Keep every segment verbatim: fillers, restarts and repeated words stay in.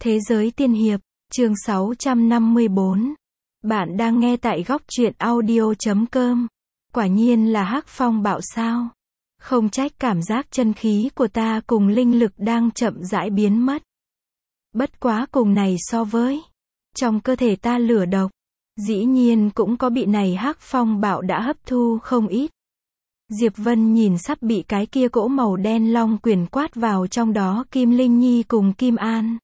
Thế giới tiên hiệp, chương sáu trăm năm mươi bốn. Bạn đang nghe tại góc truyện audio chấm com. Quả nhiên là Hắc Phong bạo sao? Không trách cảm giác chân khí của ta cùng linh lực đang chậm rãi biến mất. Bất quá cùng này so với trong cơ thể ta lửa độc, dĩ nhiên cũng có bị này Hắc Phong bạo đã hấp thu không ít. Diệp Vân nhìn sắp bị cái kia cỗ màu đen long quyển quát vào trong đó Kim Linh Nhi cùng Kim An.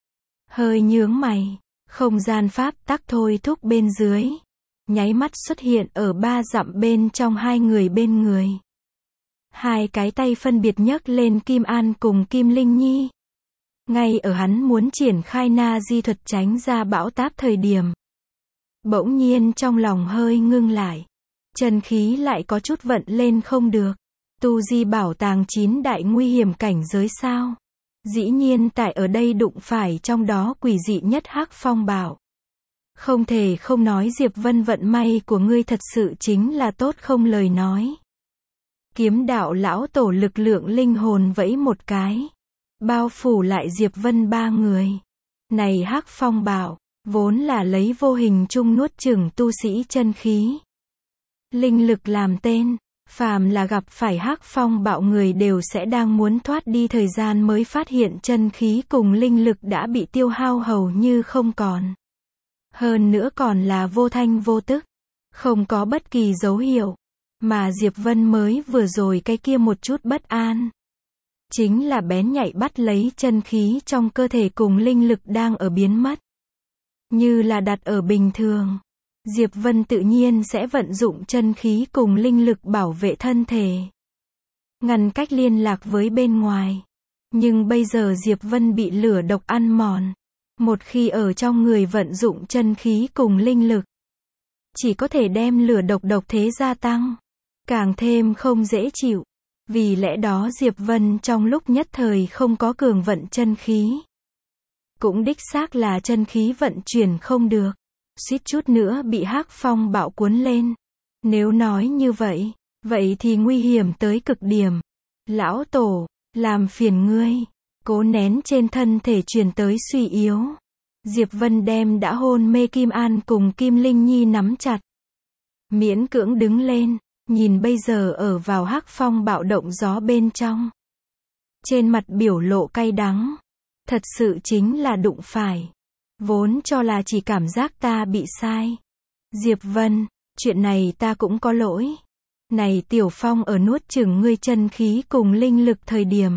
Hơi nhướng mày, không gian pháp tắc thôi thúc bên dưới, nháy mắt xuất hiện ở ba dặm bên trong hai người bên người. Hai cái tay phân biệt nhấc lên Kim An cùng Kim Linh Nhi. Ngay ở hắn muốn triển khai na di thuật tránh ra bão táp thời điểm, bỗng nhiên trong lòng hơi ngưng lại. Chân khí lại có chút vận lên không được. Tu di bảo tàng chín đại nguy hiểm cảnh giới sao? Dĩ nhiên tại ở đây đụng phải trong đó quỷ dị nhất Hắc Phong bạo. Không thể không nói Diệp Vân vận may của ngươi thật sự chính là tốt không lời nói. Kiếm đạo lão tổ lực lượng linh hồn vẫy một cái, bao phủ lại Diệp Vân ba người. Này Hắc Phong bạo, vốn là lấy vô hình chung nuốt chửng tu sĩ chân khí. Linh lực làm tên, phàm là gặp phải Hắc Phong bạo người đều sẽ đang muốn thoát đi thời gian mới phát hiện chân khí cùng linh lực đã bị tiêu hao hầu như không còn. Hơn nữa còn là vô thanh vô tức, không có bất kỳ dấu hiệu, mà Diệp Vân mới vừa rồi cái kia một chút bất an. Chính là bén nhạy bắt lấy chân khí trong cơ thể cùng linh lực đang ở biến mất. Như là đặt ở bình thường, Diệp Vân tự nhiên sẽ vận dụng chân khí cùng linh lực bảo vệ thân thể, ngăn cách liên lạc với bên ngoài. Nhưng bây giờ Diệp Vân bị lửa độc ăn mòn. Một khi ở trong người vận dụng chân khí cùng linh lực, chỉ có thể đem lửa độc độc thế gia tăng, càng thêm không dễ chịu. Vì lẽ đó Diệp Vân trong lúc nhất thời không có cường vận chân khí. Cũng đích xác là chân khí vận chuyển không được, suýt chút nữa bị Hắc Phong bạo cuốn lên. Nếu nói như vậy, vậy thì nguy hiểm tới cực điểm. Lão tổ, làm phiền ngươi, cố nén trên thân thể truyền tới suy yếu. Diệp Vân đem đã hôn mê Kim An cùng Kim Linh Nhi nắm chặt, miễn cưỡng đứng lên, nhìn bây giờ ở vào Hắc Phong bạo động gió bên trong. Trên mặt biểu lộ cay đắng, thật sự chính là đụng phải. Vốn cho là chỉ cảm giác ta bị sai. Diệp Vân, chuyện này ta cũng có lỗi. Này Tiểu Phong ở nuốt chửng ngươi chân khí cùng linh lực thời điểm,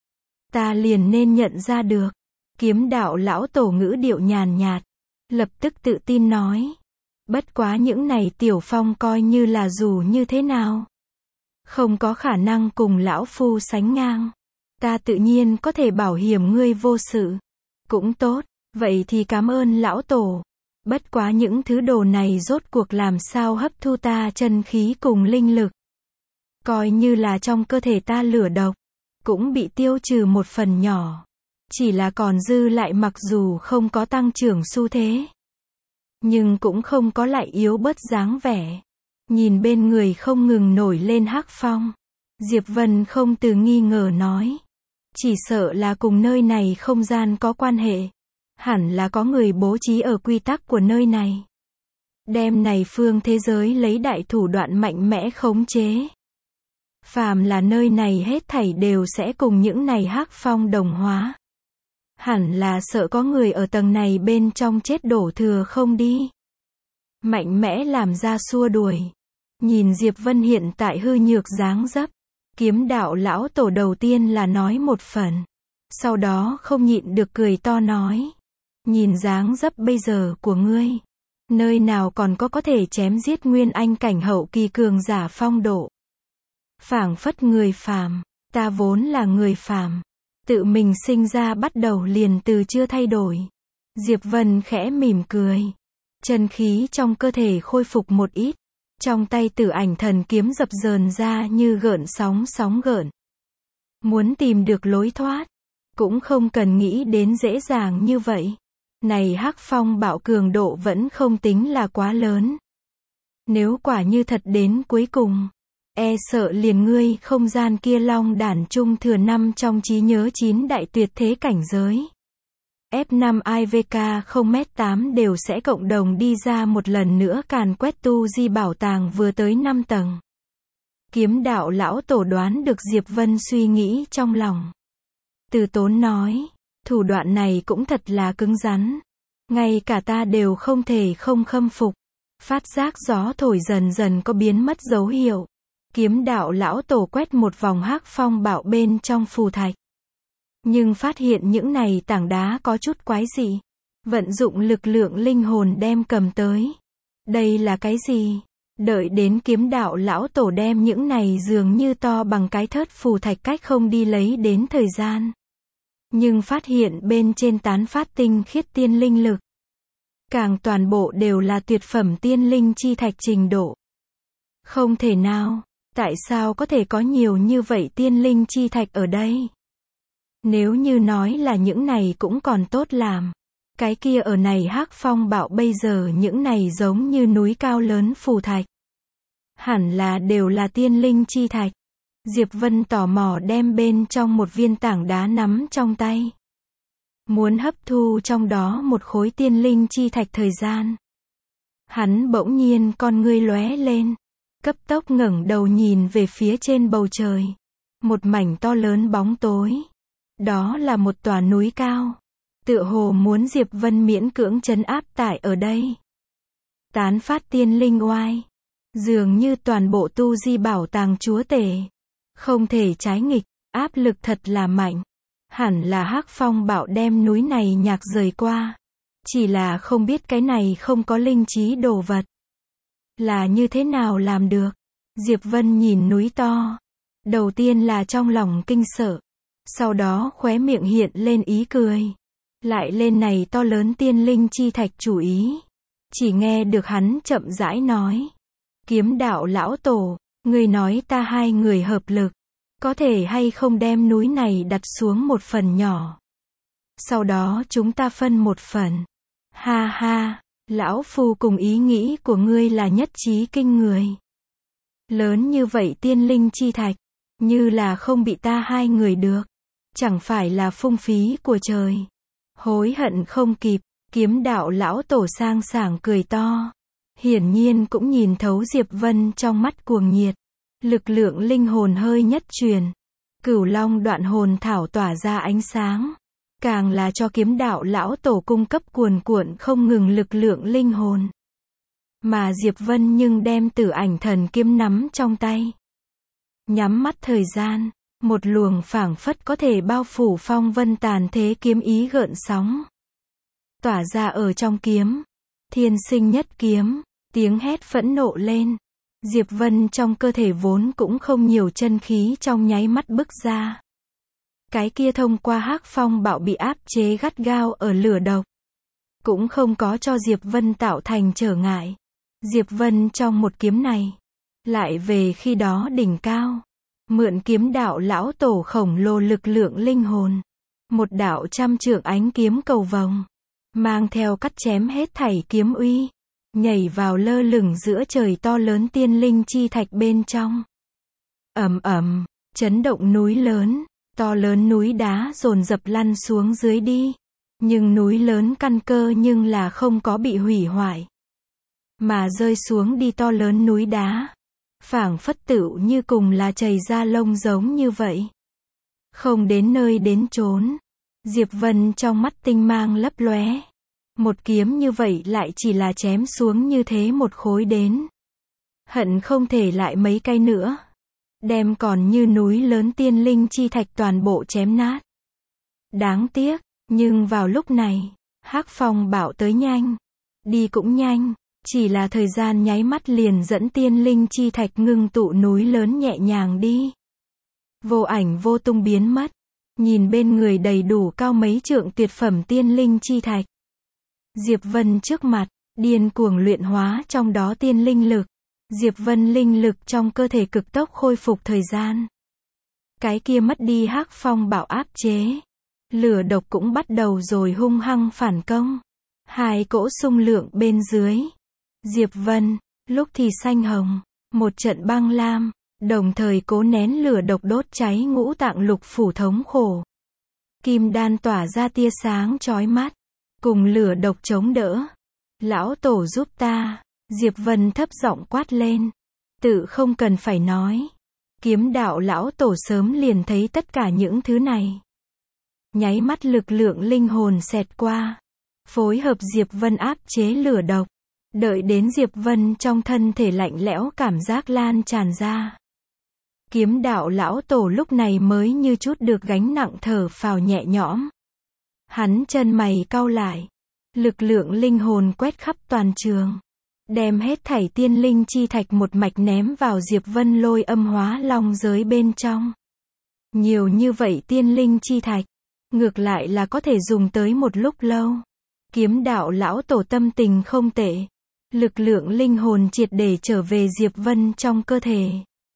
ta liền nên nhận ra được. Kiếm đạo lão tổ ngữ điệu nhàn nhạt, lập tức tự tin nói. Bất quá những này Tiểu Phong coi như là dù như thế nào, không có khả năng cùng lão phu sánh ngang. Ta tự nhiên có thể bảo hiểm ngươi vô sự. Cũng tốt. Vậy thì cảm ơn lão tổ. Bất quá những thứ đồ này rốt cuộc làm sao hấp thu ta chân khí cùng linh lực. Coi như là trong cơ thể ta lửa độc, cũng bị tiêu trừ một phần nhỏ. Chỉ là còn dư lại mặc dù không có tăng trưởng xu thế, nhưng cũng không có lại yếu bớt dáng vẻ. Nhìn bên người không ngừng nổi lên Hắc Phong, Diệp Vân không từ nghi ngờ nói. Chỉ sợ là cùng nơi này không gian có quan hệ. Hẳn là có người bố trí ở quy tắc của nơi này, đem này phương thế giới lấy đại thủ đoạn mạnh mẽ khống chế. Phàm là nơi này hết thảy đều sẽ cùng những này Hắc Phong đồng hóa. Hẳn là sợ có người ở tầng này bên trong chết đổ thừa không đi. Mạnh mẽ làm ra xua đuổi. Nhìn Diệp Vân hiện tại hư nhược dáng dấp, kiếm đạo lão tổ đầu tiên là nói một phần, sau đó không nhịn được cười to nói. Nhìn dáng dấp bây giờ của ngươi, nơi nào còn có có thể chém giết nguyên anh cảnh hậu kỳ cường giả phong độ. Phảng phất người phàm, ta vốn là người phàm, tự mình sinh ra bắt đầu liền từ chưa thay đổi. Diệp Vân khẽ mỉm cười, chân khí trong cơ thể khôi phục một ít, trong tay Tử Ảnh Thần kiếm dập dờn ra như gợn sóng sóng gợn. Muốn tìm được lối thoát, cũng không cần nghĩ đến dễ dàng như vậy. Này Hắc Phong bạo cường độ vẫn không tính là quá lớn. Nếu quả như thật đến cuối cùng, e sợ liền ngươi không gian kia long đản trung thừa năm trong trí nhớ chín đại tuyệt thế cảnh giới. F năm I V K không M tám đều sẽ cộng đồng đi ra một lần nữa càn quét tu di bảo tàng vừa tới năm tầng. Kiếm đạo lão tổ đoán được Diệp Vân suy nghĩ trong lòng. Từ Tốn nói, thủ đoạn này cũng thật là cứng rắn. Ngay cả ta đều không thể không khâm phục. Phát giác gió thổi dần dần có biến mất dấu hiệu. Kiếm đạo lão tổ quét một vòng hắc phong bạo bên trong phù thạch. Nhưng phát hiện những này tảng đá có chút quái dị. Vận dụng lực lượng linh hồn đem cầm tới. Đây là cái gì? Đợi đến kiếm đạo lão tổ đem những này dường như to bằng cái thớt phù thạch cách không đi lấy đến thời gian. Nhưng phát hiện bên trên tán phát tinh khiết tiên linh lực. Càng toàn bộ đều là tuyệt phẩm tiên linh chi thạch trình độ. Không thể nào, tại sao có thể có nhiều như vậy tiên linh chi thạch ở đây? Nếu như nói là những này cũng còn tốt làm. Cái kia ở này hắc phong bạo bây giờ những này giống như núi cao lớn phù thạch. Hẳn là đều là tiên linh chi thạch. Diệp Vân tò mò đem bên trong một viên tảng đá nắm trong tay. Muốn hấp thu trong đó một khối tiên linh chi thạch thời gian. Hắn bỗng nhiên con ngươi lóe lên. Cấp tốc ngẩng đầu nhìn về phía trên bầu trời. Một mảnh to lớn bóng tối. Đó là một tòa núi cao. Tựa hồ muốn Diệp Vân miễn cưỡng trấn áp tại ở đây. Tán phát tiên linh oai. Dường như toàn bộ tu di bảo tàng chúa tể. Không thể trái nghịch, áp lực thật là mạnh. Hẳn là hắc phong bạo đem núi này nhạc rời qua. Chỉ là không biết cái này không có linh trí đồ vật. Là như thế nào làm được? Diệp Vân nhìn núi to. Đầu tiên là trong lòng kinh sợ. Sau đó khóe miệng hiện lên ý cười. Lại lên này to lớn tiên linh chi thạch chủ ý. Chỉ nghe được hắn chậm rãi nói. Kiếm đạo lão tổ, người nói ta hai người hợp lực. Có thể hay không đem núi này đặt xuống một phần nhỏ. Sau đó chúng ta phân một phần. Ha ha, lão phu cùng ý nghĩ của ngươi là nhất trí kinh người. Lớn như vậy tiên linh chi thạch, như là không bị ta hai người được. Chẳng phải là phung phí của trời. Hối hận không kịp, kiếm đạo lão tổ sang sảng cười to. Hiển nhiên cũng nhìn thấu Diệp Vân trong mắt cuồng nhiệt. Lực lượng linh hồn hơi nhất truyền. Cửu long đoạn hồn thảo tỏa ra ánh sáng. Càng là cho kiếm đạo lão tổ cung cấp cuồn cuộn không ngừng lực lượng linh hồn. Mà Diệp Vân nhưng đem Tử Ảnh Thần kiếm nắm trong tay. Nhắm mắt thời gian, một luồng phảng phất có thể bao phủ phong vân tàn thế kiếm ý gợn sóng. Tỏa ra ở trong kiếm. Thiên sinh nhất kiếm, tiếng hét phẫn nộ lên. Diệp Vân trong cơ thể vốn cũng không nhiều chân khí trong nháy mắt bức ra. Cái kia thông qua hắc phong bạo bị áp chế gắt gao ở lửa độc. Cũng không có cho Diệp Vân tạo thành trở ngại. Diệp Vân trong một kiếm này. Lại về khi đó đỉnh cao. Mượn kiếm đạo lão tổ khổng lồ lực lượng linh hồn. Một đạo trăm trượng ánh kiếm cầu vồng. Mang theo cắt chém hết thảy kiếm uy. Nhảy vào lơ lửng giữa trời to lớn tiên linh chi thạch bên trong. Ầm ầm, chấn động núi lớn, to lớn núi đá dồn dập lăn xuống dưới đi. Nhưng núi lớn căn cơ nhưng là không có bị hủy hoại. Mà rơi xuống đi to lớn núi đá. Phảng phất tựu như cùng là chảy ra lông giống như vậy. Không đến nơi đến chốn. Diệp Vân trong mắt tinh mang lấp lóe. Một kiếm như vậy lại chỉ là chém xuống như thế một khối đến. Hận không thể lại mấy cây nữa. Đem còn như núi lớn tiên linh chi thạch toàn bộ chém nát. Đáng tiếc, nhưng vào lúc này, hắc phong bạo tới nhanh. Đi cũng nhanh, chỉ là thời gian nháy mắt liền dẫn tiên linh chi thạch ngưng tụ núi lớn nhẹ nhàng đi. Vô ảnh vô tung biến mất. Nhìn bên người đầy đủ cao mấy trượng tuyệt phẩm tiên linh chi thạch. Diệp Vân trước mặt, điên cuồng luyện hóa trong đó tiên linh lực. Diệp Vân linh lực trong cơ thể cực tốc khôi phục thời gian. Cái kia mất đi hắc phong bạo áp chế. Lửa độc cũng bắt đầu rồi hung hăng phản công. Hai cỗ xung lượng bên dưới. Diệp Vân, lúc thì xanh hồng, một trận băng lam, đồng thời cố nén lửa độc đốt cháy ngũ tạng lục phủ thống khổ. kim đan tỏa ra tia sáng chói mắt, cùng lửa độc chống đỡ. Lão tổ giúp ta, Diệp Vân thấp giọng quát lên. Tự không cần phải nói. Kiếm đạo lão tổ sớm liền thấy tất cả những thứ này. Nháy mắt lực lượng linh hồn xẹt qua. Phối hợp Diệp Vân áp chế lửa độc. Đợi đến Diệp Vân trong thân thể lạnh lẽo cảm giác lan tràn ra. Kiếm đạo lão tổ lúc này mới như chút được gánh nặng thở phào nhẹ nhõm. Hắn chân mày cau lại. Lực lượng linh hồn quét khắp toàn trường. Đem hết thảy tiên linh chi thạch một mạch ném vào Diệp Vân lôi âm hóa long giới bên trong. Nhiều như vậy tiên linh chi thạch. Ngược lại là có thể dùng tới một lúc lâu. Kiếm đạo lão tổ tâm tình không tệ. Lực lượng linh hồn triệt để trở về Diệp Vân trong cơ thể.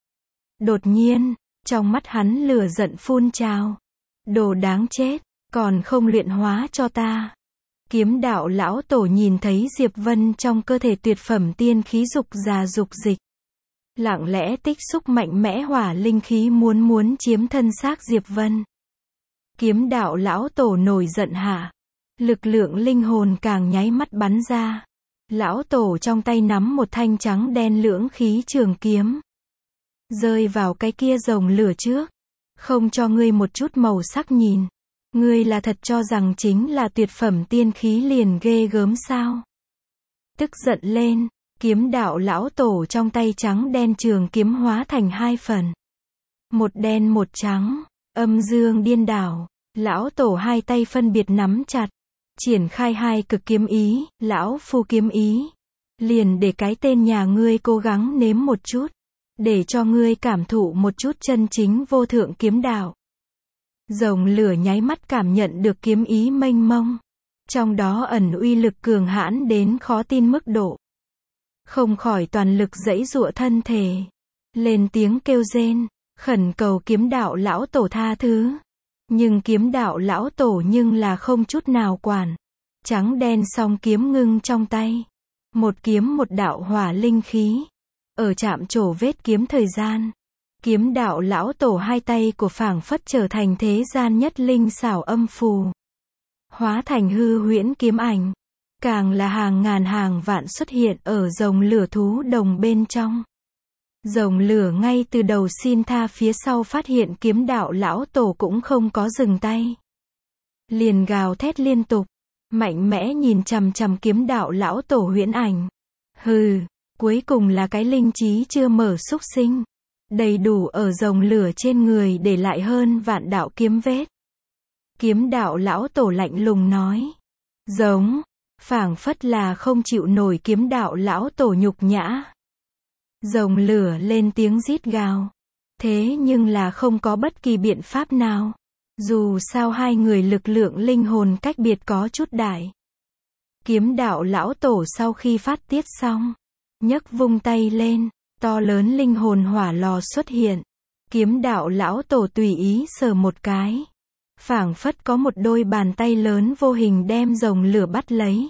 Đột nhiên, trong mắt hắn lửa giận phun trào. Đồ đáng chết, còn không luyện hóa cho ta. Kiếm đạo lão tổ nhìn thấy Diệp Vân trong cơ thể tuyệt phẩm tiên khí dục già dục dịch. Lặng lẽ tích xúc mạnh mẽ hỏa linh khí muốn muốn chiếm thân xác Diệp Vân. Kiếm đạo lão tổ nổi giận hạ. Lực lượng linh hồn càng nháy mắt bắn ra. Lão tổ trong tay nắm một thanh trắng đen lưỡng khí trường kiếm. Rơi vào cái kia rồng lửa trước. Không cho ngươi một chút màu sắc nhìn. Ngươi là thật cho rằng chính là tuyệt phẩm tiên khí liền ghê gớm sao? Tức giận lên, kiếm đạo lão tổ trong tay trắng đen trường kiếm hóa thành hai phần. Một đen một trắng, âm dương điên đảo, lão tổ hai tay phân biệt nắm chặt. Triển khai hai cực kiếm ý, lão phu kiếm ý. Liền để cái tên nhà ngươi cố gắng nếm một chút. Để cho ngươi cảm thụ một chút chân chính vô thượng kiếm đạo. Rồng lửa nháy mắt cảm nhận được kiếm ý mênh mông. Trong đó ẩn uy lực cường hãn đến khó tin mức độ. Không khỏi toàn lực giãy giụa thân thể. Lên tiếng kêu rên, khẩn cầu kiếm đạo lão tổ tha thứ. Nhưng kiếm đạo lão tổ nhưng là không chút nào quản. Trắng đen song kiếm ngưng trong tay. Một kiếm một đạo hỏa linh khí. Ở chạm trổ vết kiếm thời gian. Kiếm đạo lão tổ hai tay của phảng phất trở thành thế gian nhất linh xảo âm phù. Hóa thành hư huyễn kiếm ảnh. Càng là hàng ngàn hàng vạn xuất hiện ở rồng lửa thú đồng bên trong. Rồng lửa ngay từ đầu xin tha phía sau phát hiện kiếm đạo lão tổ cũng không có dừng tay. Liền gào thét liên tục. Mạnh mẽ nhìn chằm chằm kiếm đạo lão tổ huyễn ảnh. Hừ, cuối cùng là cái linh trí chưa mở xúc sinh. Đầy đủ ở rồng lửa trên người để lại hơn vạn đạo kiếm vết. Kiếm đạo lão tổ lạnh lùng nói. Giống, phảng phất là không chịu nổi kiếm đạo lão tổ nhục nhã. Rồng lửa lên tiếng rít gào. Thế nhưng là không có bất kỳ biện pháp nào. Dù sao hai người lực lượng linh hồn cách biệt có chút đại. Kiếm đạo lão tổ sau khi phát tiết xong. Nhấc vung tay lên. To lớn linh hồn hỏa lò xuất hiện. Kiếm đạo lão tổ tùy ý sờ một cái. Phảng phất có một đôi bàn tay lớn vô hình đem rồng lửa bắt lấy.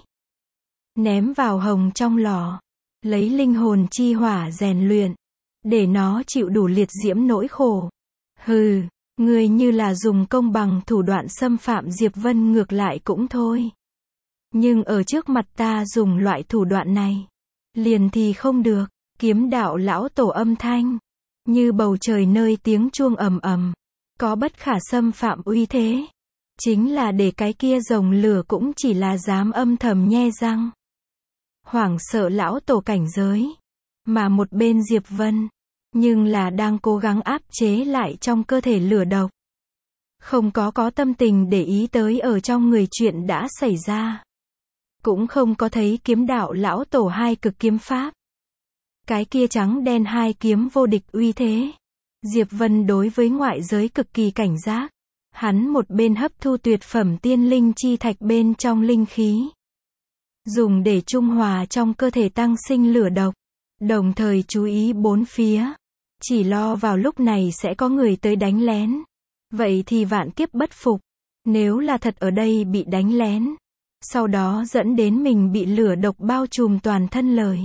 Ném vào hồng trong lò. Lấy linh hồn chi hỏa rèn luyện. Để nó chịu đủ liệt diễm nỗi khổ. Hừ, ngươi như là dùng công bằng thủ đoạn xâm phạm Diệp Vân ngược lại cũng thôi. Nhưng ở trước mặt ta dùng loại thủ đoạn này. Liền thì không được. Kiếm đạo lão tổ âm thanh. Như bầu trời nơi tiếng chuông ầm ầm. Có bất khả xâm phạm uy thế. Chính là để cái kia rồng lửa cũng chỉ là dám âm thầm nhe răng. Hoảng sợ lão tổ cảnh giới. Mà một bên Diệp Vân. Nhưng là đang cố gắng áp chế lại trong cơ thể lửa độc. Không có có tâm tình để ý tới ở trong người chuyện đã xảy ra. Cũng không có thấy kiếm đạo lão tổ hai cực kiếm pháp. Cái kia trắng đen hai kiếm vô địch uy thế. Diệp Vân đối với ngoại giới cực kỳ cảnh giác. Hắn một bên hấp thu tuyệt phẩm tiên linh chi thạch bên trong linh khí. Dùng để trung hòa trong cơ thể tăng sinh lửa độc. Đồng thời chú ý bốn phía. Chỉ lo vào lúc này sẽ có người tới đánh lén. Vậy thì vạn kiếp bất phục. Nếu là thật ở đây bị đánh lén. Sau đó dẫn đến mình bị lửa độc bao trùm toàn thân lời.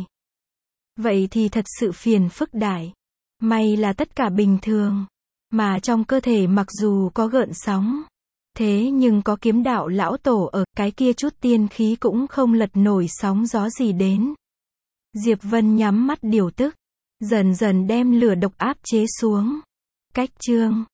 Vậy thì thật sự phiền phức đại. May là tất cả bình thường. Mà trong cơ thể mặc dù có gợn sóng. Thế nhưng có kiếm đạo lão tổ ở, cái kia chút tiên khí cũng không lật nổi sóng gió gì đến. Diệp Vân nhắm mắt điều tức, dần dần đem lửa độc áp chế xuống. Cách chương